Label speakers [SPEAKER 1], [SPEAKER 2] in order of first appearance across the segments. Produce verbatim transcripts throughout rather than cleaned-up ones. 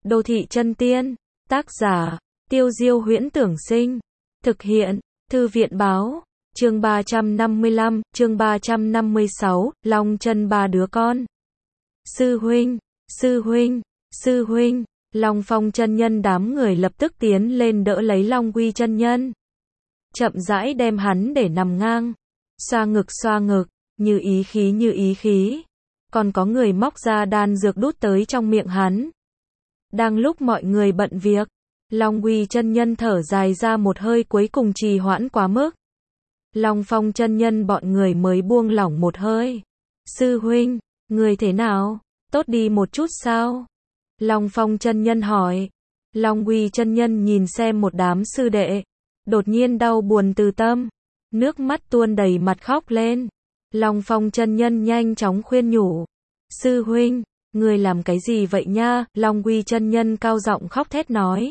[SPEAKER 1] Đô thị chân tiên, tác giả, Tiêu Diêu Huyễn Tưởng Sinh, thực hiện, Thư viện Báo, chương ba trăm năm mươi lăm, chương ba trăm năm mươi sáu, Long Chân ba đứa con. Sư huynh, sư huynh, sư huynh, Long Phong chân nhân đám người lập tức tiến lên đỡ lấy Long Quy chân nhân. Chậm rãi đem hắn để nằm ngang, xoa ngực xoa ngực, như ý khí như ý khí. Còn có người móc ra đan dược đút tới trong miệng hắn. Đang lúc mọi người bận việc, Long Quy chân nhân thở dài ra một hơi, cuối cùng trì hoãn quá mức. Long Phong chân nhân bọn người mới buông lỏng một hơi. Sư huynh, người thế nào? Tốt đi một chút sao? Long Phong chân nhân hỏi. Long Quy chân nhân nhìn xem một đám sư đệ, đột nhiên đau buồn từ tâm, nước mắt tuôn đầy mặt khóc lên. Long Phong chân nhân nhanh chóng khuyên nhủ. Sư huynh, người làm cái gì vậy nha? Long Quy chân nhân cao giọng khóc thét nói.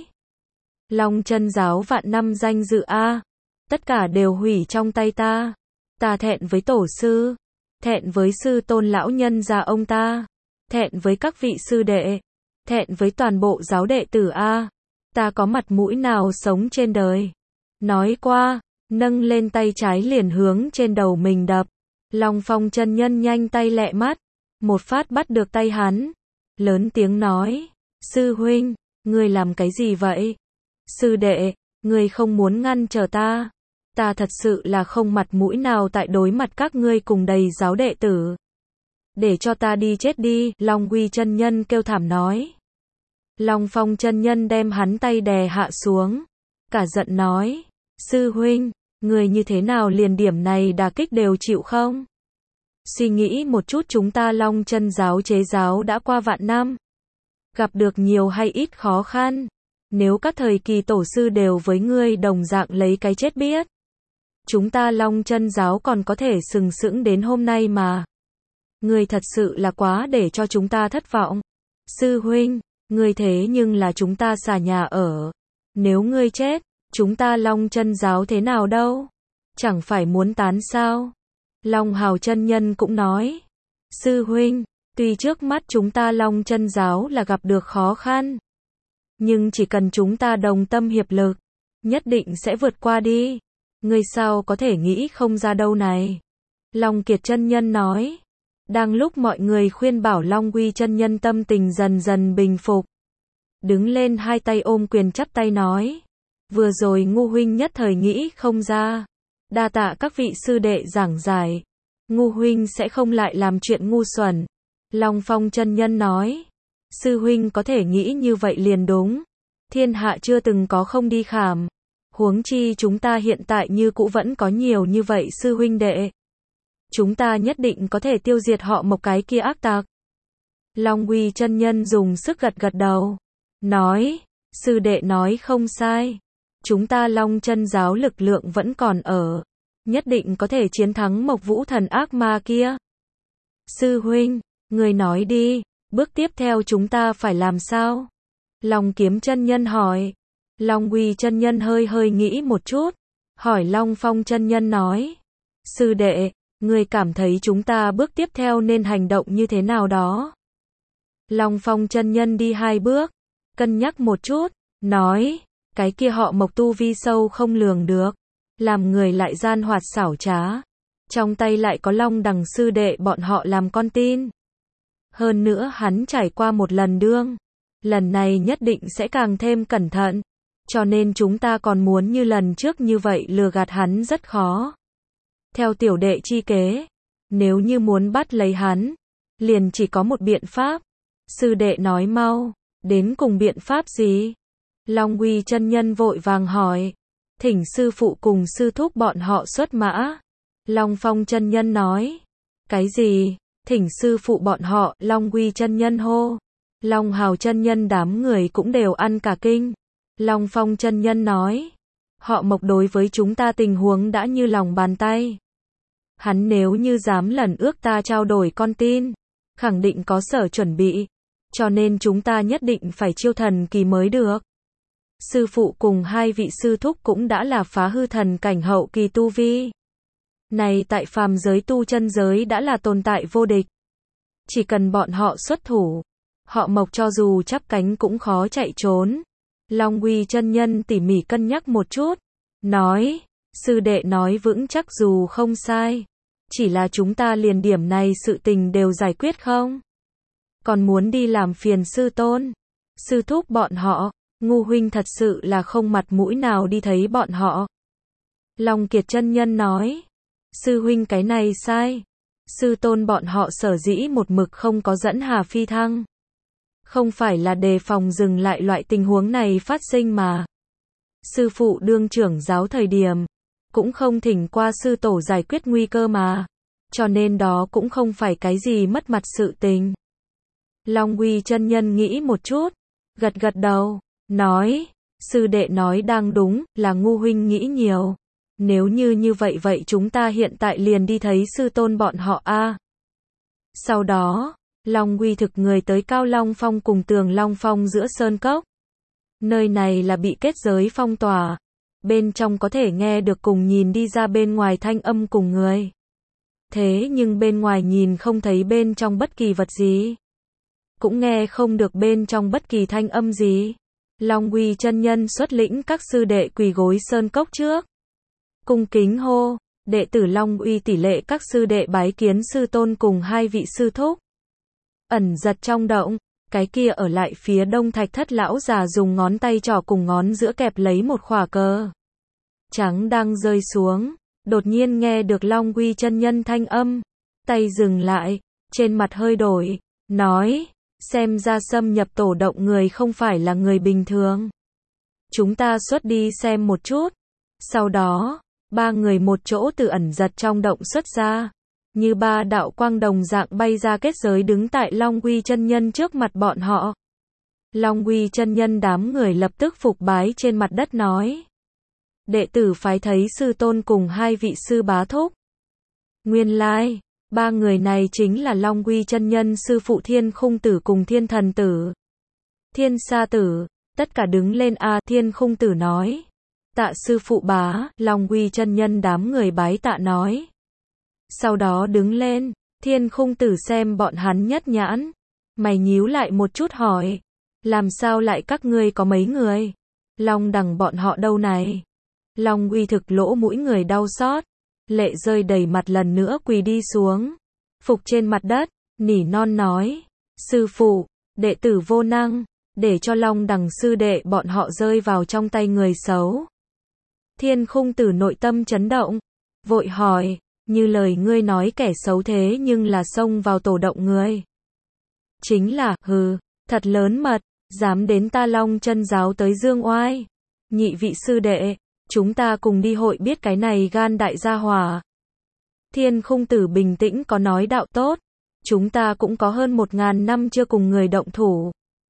[SPEAKER 1] Long chân giáo vạn năm danh dự a, tất cả đều hủy trong tay ta. Ta thẹn với tổ sư, thẹn với sư tôn lão nhân gia ông ta, thẹn với các vị sư đệ, thẹn với toàn bộ giáo đệ tử a. Ta có mặt mũi nào sống trên đời? Nói qua, nâng lên tay trái liền hướng trên đầu mình đập. Long Phong chân nhân nhanh tay lẹ mắt, một phát bắt được tay hắn, lớn tiếng nói. Sư huynh, ngươi làm cái gì vậy? Sư đệ, ngươi không muốn ngăn trở ta. Ta thật sự là không mặt mũi nào tại đối mặt các ngươi cùng đầy giáo đệ tử. Để cho ta đi chết đi, Long Quy chân nhân kêu thảm nói. Long Phong chân nhân đem hắn tay đè hạ xuống, cả giận nói. Sư huynh, người như thế nào liền điểm này đả kích đều chịu không? Suy nghĩ một chút, chúng ta Long chân giáo chế giáo đã qua vạn năm, gặp được nhiều hay ít khó khăn. Nếu các thời kỳ tổ sư đều với ngươi đồng dạng lấy cái chết biết, chúng ta Long chân giáo còn có thể sừng sững đến hôm nay mà. Ngươi thật sự là quá để cho chúng ta thất vọng. Sư huynh, ngươi thế nhưng là chúng ta xà nhà ở. Nếu ngươi chết, chúng ta Long chân giáo thế nào đâu? Chẳng phải muốn tán sao? Long Hào chân nhân cũng nói. Sư huynh, tuy trước mắt chúng ta Long chân giáo là gặp được khó khăn, nhưng chỉ cần chúng ta đồng tâm hiệp lực, nhất định sẽ vượt qua đi. Ngươi sao có thể nghĩ không ra đâu này? Long Kiệt chân nhân nói. Đang lúc mọi người khuyên bảo Long Quy chân nhân, tâm tình dần dần bình phục, đứng lên hai tay ôm quyền chắp tay nói. Vừa rồi Ngu huynh nhất thời nghĩ không ra, đa tạ các vị sư đệ giảng giải. Ngu huynh sẽ không lại làm chuyện ngu xuẩn. Long Phong chân nhân nói. Sư huynh có thể nghĩ như vậy liền đúng. Thiên hạ chưa từng có không đi khảm. Huống chi chúng ta hiện tại như cũ vẫn có nhiều như vậy sư huynh đệ. Chúng ta nhất định có thể tiêu diệt họ một cái kia ác tặc. Long Quy chân nhân dùng sức gật gật đầu, nói. Sư đệ nói không sai. Chúng ta Long chân giáo lực lượng vẫn còn ở, nhất định có thể chiến thắng Mộc Vũ thần ác ma kia. Sư huynh, người nói đi, bước tiếp theo chúng ta phải làm sao? Long Kiếm chân nhân hỏi. Long Quy chân nhân hơi hơi nghĩ một chút, hỏi Long Phong chân nhân nói. Sư đệ, người cảm thấy chúng ta bước tiếp theo nên hành động như thế nào đó? Long Phong chân nhân đi hai bước, cân nhắc một chút, nói. Cái kia họ Mộc tu vi sâu không lường được, làm người lại gian hoạt xảo trá, trong tay lại có Long đằng sư đệ bọn họ làm con tin. Hơn nữa hắn trải qua một lần đương, lần này nhất định sẽ càng thêm cẩn thận, cho nên chúng ta còn muốn như lần trước như vậy lừa gạt hắn rất khó. Theo tiểu đệ chi kế, nếu như muốn bắt lấy hắn, liền chỉ có một biện pháp. Sư đệ nói mau, đến cùng biện pháp gì? Long Quy chân nhân vội vàng hỏi. Thỉnh sư phụ cùng sư thúc bọn họ xuất mã. Long Phong chân nhân nói. Cái gì? Thỉnh sư phụ bọn họ, Long Quy chân nhân hô. Long Hào chân nhân đám người cũng đều ăn cả kinh. Long Phong chân nhân nói. Họ Mộc đối với chúng ta tình huống đã như lòng bàn tay. Hắn nếu như dám lần ước ta trao đổi con tin, khẳng định có sở chuẩn bị, cho nên chúng ta nhất định phải chiêu thần kỳ mới được. Sư phụ cùng hai vị sư thúc cũng đã là phá hư thần cảnh hậu kỳ tu vi. Này tại phàm giới tu chân giới đã là tồn tại vô địch. Chỉ cần bọn họ xuất thủ, Họ Mộc cho dù chắp cánh cũng khó chạy trốn. Long Uy chân nhân tỉ mỉ cân nhắc một chút, nói, sư đệ nói vững chắc dù không sai. Chỉ là chúng ta liền điểm này sự tình đều giải quyết không? Còn muốn đi làm phiền sư tôn, sư thúc bọn họ, Ngu huynh thật sự là không mặt mũi nào đi thấy bọn họ. Long Kiệt chân nhân nói, sư huynh cái này sai. Sư tôn bọn họ sở dĩ một mực không có dẫn Hà Phi Thăng. Không phải là đề phòng dừng lại loại tình huống này phát sinh mà. Sư phụ đương trưởng giáo thời điểm, cũng không thỉnh qua sư tổ giải quyết nguy cơ mà. Cho nên đó cũng không phải cái gì mất mặt sự tình. Long Uy chân nhân nghĩ một chút, gật gật đầu, nói, sư đệ nói đang đúng, là Ngu huynh nghĩ nhiều. Nếu như như vậy vậy chúng ta hiện tại liền đi thấy sư tôn bọn họ a. Sau đó, Long Uy thực người tới Cao Long Phong cùng Tường Long Phong giữa sơn cốc. Nơi này là bị kết giới phong tỏa. Bên trong có thể nghe được cùng nhìn đi ra bên ngoài thanh âm cùng người. Thế nhưng bên ngoài nhìn không thấy bên trong bất kỳ vật gì. Cũng nghe không được bên trong bất kỳ thanh âm gì. Long Uy chân nhân xuất lĩnh các sư đệ quỳ gối sơn cốc trước. Cung kính hô, đệ tử Long Uy tỷ lệ các sư đệ bái kiến sư tôn cùng hai vị sư thúc. Ẩn giật trong động, cái kia ở lại phía đông thạch thất lão già dùng ngón tay trỏ cùng ngón giữa kẹp lấy một khỏa cờ trắng đang rơi xuống, đột nhiên nghe được Long Uy chân nhân thanh âm, tay dừng lại, trên mặt hơi đổi, nói, xem ra xâm nhập tổ động người không phải là người bình thường. Chúng ta xuất đi xem một chút. Sau đó, ba người một chỗ từ ẩn giật trong động xuất ra, như ba đạo quang đồng dạng bay ra kết giới đứng tại Long Uy chân nhân trước mặt bọn họ. Long Uy chân nhân đám người lập tức phục bái trên mặt đất nói, đệ tử phái thấy sư tôn cùng hai vị sư bá thúc. Nguyên lai, ba người này chính là Long Uy chân nhân sư phụ Thiên Khung Tử cùng Thiên Thần Tử. Thiên Sa Tử, tất cả đứng lên a. Thiên Khung Tử nói, tạ sư phụ bá. Long Uy chân nhân đám người bái tạ nói. Sau đó đứng lên, Thiên Khung Tử xem bọn hắn nhất nhãn, mày nhíu lại một chút hỏi, làm sao lại các ngươi có mấy người? Long đằng bọn họ đâu này? Long Uy thực lỗ mũi người đau xót, lệ rơi đầy mặt lần nữa quỳ đi xuống, phục trên mặt đất, nỉ non nói, sư phụ, đệ tử vô năng, để cho Long đằng sư đệ bọn họ rơi vào trong tay người xấu. Thiên Khung Tử nội tâm chấn động, vội hỏi, như lời ngươi nói kẻ xấu thế nhưng là xông vào tổ động người. Chính là, hừ, thật lớn mật, dám đến ta Long chân giáo tới dương oai. Nhị vị sư đệ, chúng ta cùng đi hội biết cái này gan đại gia hỏa. Thiên Khung Tử bình tĩnh có nói đạo tốt, chúng ta cũng có hơn một ngàn năm chưa cùng người động thủ.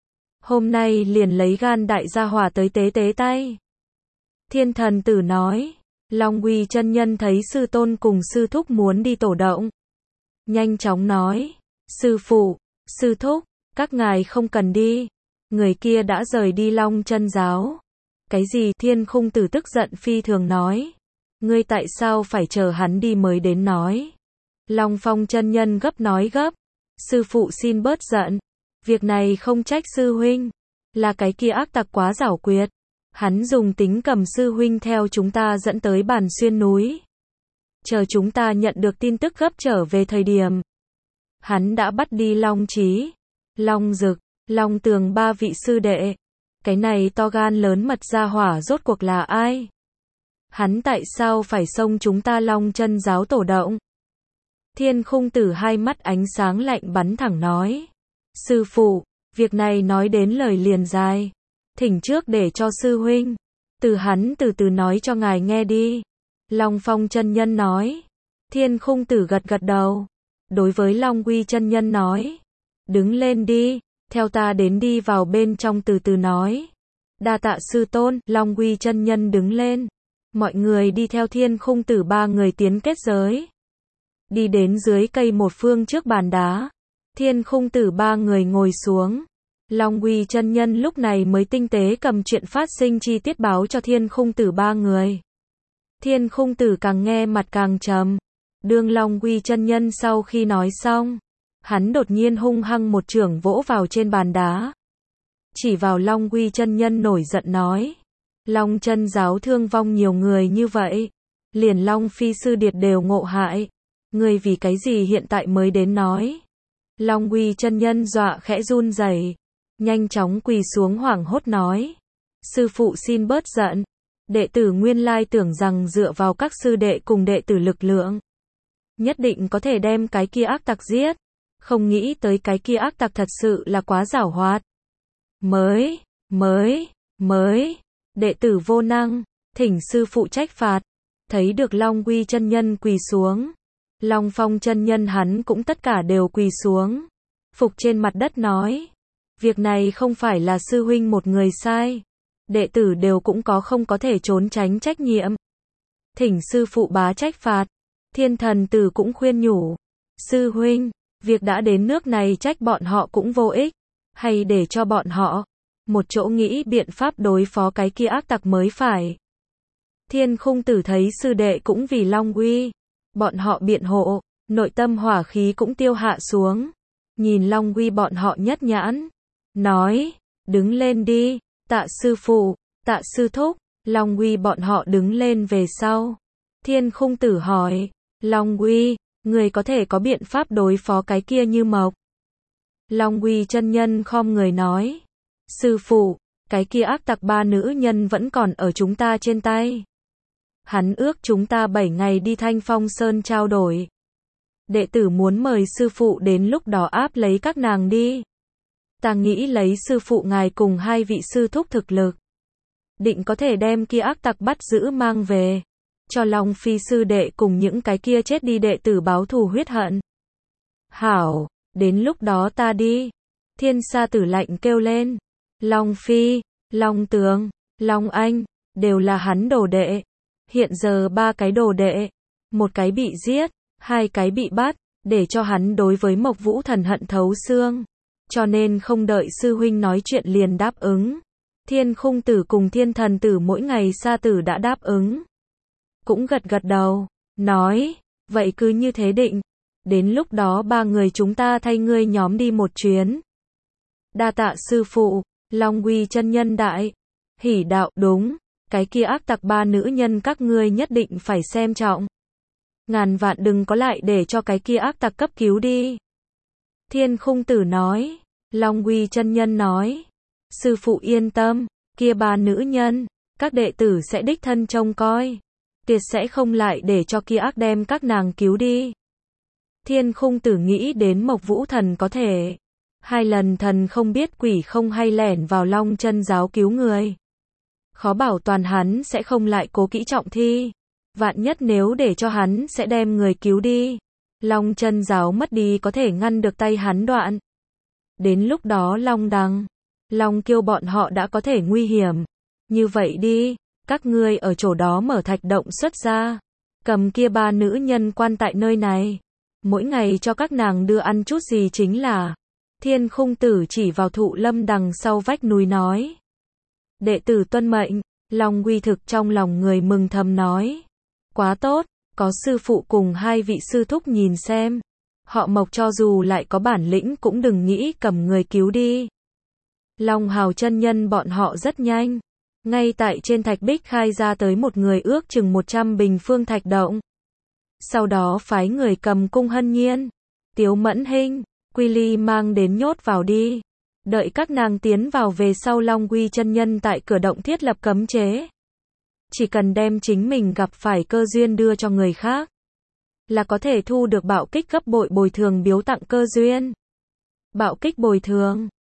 [SPEAKER 1] Hôm nay liền lấy gan đại gia hỏa tới tế tế tay. Thiên Thần Tử nói, Long Uy chân nhân thấy sư tôn cùng sư thúc muốn đi tổ động. Nhanh chóng nói, sư phụ, sư thúc, các ngài không cần đi. Người kia đã rời đi Long chân giáo. Cái gì? Thiên Khung Tử tức giận phi thường nói. Ngươi tại sao phải chờ hắn đi mới đến nói? Long Phong chân nhân gấp nói gấp. Sư phụ xin bớt giận. Việc này không trách sư huynh. Là cái kia ác tặc quá giảo quyệt. Hắn dùng tính cầm sư huynh theo chúng ta dẫn tới Bàn Xuyên núi. Chờ chúng ta nhận được tin tức gấp trở về thời điểm. Hắn đã bắt đi Long Chí, Long Dực, Long Tường ba vị sư đệ. Cái này to gan lớn mật ra hỏa rốt cuộc là ai? Hắn tại sao phải xông chúng ta Long chân giáo tổ động? Thiên Khung Tử hai mắt ánh sáng lạnh bắn thẳng nói. Sư phụ, việc này nói đến lời liền dài. Thỉnh trước để cho sư huynh. Từ hắn từ từ nói cho ngài nghe đi. Long Phong chân nhân nói. Thiên Khung Tử gật gật đầu. Đối với Long Uy chân nhân nói. Đứng lên đi, theo ta đến đi vào bên trong từ từ nói. Đa tạ sư tôn. Long Uy chân nhân đứng lên. Mọi người đi theo Thiên Khung Tử ba người tiến kết giới. Đi đến dưới cây một phương trước bàn đá. Thiên Khung Tử ba người ngồi xuống. Long Uy chân nhân lúc này mới tinh tế cầm chuyện phát sinh chi tiết báo cho Thiên Khung Tử ba người. Thiên Khung Tử càng nghe mặt càng trầm. Đương Long Uy chân nhân sau khi nói xong, Hắn đột nhiên hung hăng một chưởng vỗ vào trên bàn đá. Chỉ vào Long Quy chân nhân nổi giận nói. Long chân giáo thương vong nhiều người như vậy. Liền Long Phi sư điệt đều ngộ hại. Ngươi vì cái gì hiện tại mới đến nói. Long Quy chân nhân dọa khẽ run rẩy, nhanh chóng quỳ xuống hoảng hốt nói. Sư phụ xin bớt giận. Đệ tử nguyên lai tưởng rằng dựa vào các sư đệ cùng đệ tử lực lượng. Nhất định có thể đem cái kia ác tặc giết. Không nghĩ tới cái kia ác tặc thật sự là quá giảo hoạt. Mới, mới, mới, đệ tử vô năng, thỉnh sư phụ trách phạt. Thấy được Long Quy chân nhân quỳ xuống. Long Phong chân nhân hắn cũng tất cả đều quỳ xuống. Phục trên mặt đất nói. Việc này không phải là sư huynh một người sai. Đệ tử đều cũng có không có thể trốn tránh trách nhiệm. Thỉnh sư phụ bá trách phạt. Thiên thần tử cũng khuyên nhủ. Sư huynh, việc đã đến nước này trách bọn họ cũng vô ích. Hay để cho bọn họ một chỗ nghĩ biện pháp đối phó cái kia ác tặc mới phải. Thiên Khung Tử thấy sư đệ cũng vì Long Quy. Bọn họ biện hộ, nội tâm hỏa khí cũng tiêu hạ xuống. Nhìn Long Quy bọn họ nhất nhãn. Nói, đứng lên đi, tạ sư phụ, tạ sư thúc. Long Quy bọn họ đứng lên về sau. Thiên Khung Tử hỏi, Long Quy, người có thể có biện pháp đối phó cái kia Như Mộc. Long Quy chân nhân khom người nói. Sư phụ, cái kia ác tặc ba nữ nhân vẫn còn ở chúng ta trên tay. Hắn ước chúng ta bảy ngày đi Thanh Phong Sơn trao đổi. Đệ tử muốn mời sư phụ đến lúc đó áp lấy các nàng đi. Ta nghĩ lấy sư phụ ngài cùng hai vị sư thúc thực lực. Định có thể đem kia ác tặc bắt giữ mang về. Cho Long Phi sư đệ cùng những cái kia chết đi đệ tử báo thù huyết hận. Hảo, đến lúc đó ta đi. Thiên Sa Tử lạnh kêu lên. Long Phi, Long Tường, Long Anh, đều là hắn đồ đệ. Hiện giờ ba cái đồ đệ, một cái bị giết, hai cái bị bắt, để cho hắn đối với Mộc Vũ Thần hận thấu xương. Cho nên không đợi sư huynh nói chuyện liền đáp ứng. Thiên Khung Tử cùng Thiên Thần Tử mỗi ngày Sa Tử đã đáp ứng. Cũng gật gật đầu, nói, vậy cứ như thế định. Đến lúc đó ba người chúng ta thay ngươi nhóm đi một chuyến. Đa tạ sư phụ, Long Quy chân nhân đại. Hỉ đạo đúng. Cái kia ác tặc ba nữ nhân các ngươi nhất định phải xem trọng. Ngàn vạn đừng có lại để cho cái kia ác tặc cấp cứu đi. Thiên Khung Tử nói. Long Quy chân nhân nói. Sư phụ yên tâm, kia ba nữ nhân, các đệ tử sẽ đích thân trông coi. Tuyệt sẽ không lại để cho kia ác đem các nàng cứu đi. Thiên Khung Tử nghĩ đến Mộc Vũ Thần có thể. Hai lần thần không biết quỷ không hay lẻn vào Long chân giáo cứu người. Khó bảo toàn hắn sẽ không lại cố kỹ trọng thi. Vạn nhất nếu để cho hắn sẽ đem người cứu đi. Long chân giáo mất đi có thể ngăn được tay hắn đoạn. Đến lúc đó Long Đằng, Long Kiêu bọn họ đã có thể nguy hiểm. Như vậy đi, các ngươi ở chỗ đó mở thạch động xuất ra. Cầm kia ba nữ nhân quan tại nơi này. Mỗi ngày cho các nàng đưa ăn chút gì chính là. Thiên Khung Tử chỉ vào Thụ Lâm đằng sau vách núi nói. Đệ tử tuân mệnh. Long Quy thực trong lòng người mừng thầm nói. Quá tốt, có sư phụ cùng hai vị sư thúc nhìn xem. Họ Mộc cho dù lại có bản lĩnh cũng đừng nghĩ cầm người cứu đi. Long Hào chân nhân bọn họ rất nhanh. Ngay tại trên thạch bích khai ra tới một người ước chừng một trăm bình phương thạch động. Sau đó phái người cầm Cung Hân Nhiên, Tiếu Mẫn Hinh, Quy Ly mang đến nhốt vào đi. Đợi các nàng tiến vào về sau Long Quy chân nhân tại cửa động thiết lập cấm chế. Chỉ cần đem chính mình gặp phải cơ duyên đưa cho người khác. Là có thể thu được bạo kích gấp bội bồi thường biếu tặng cơ duyên. Bạo kích bồi thường.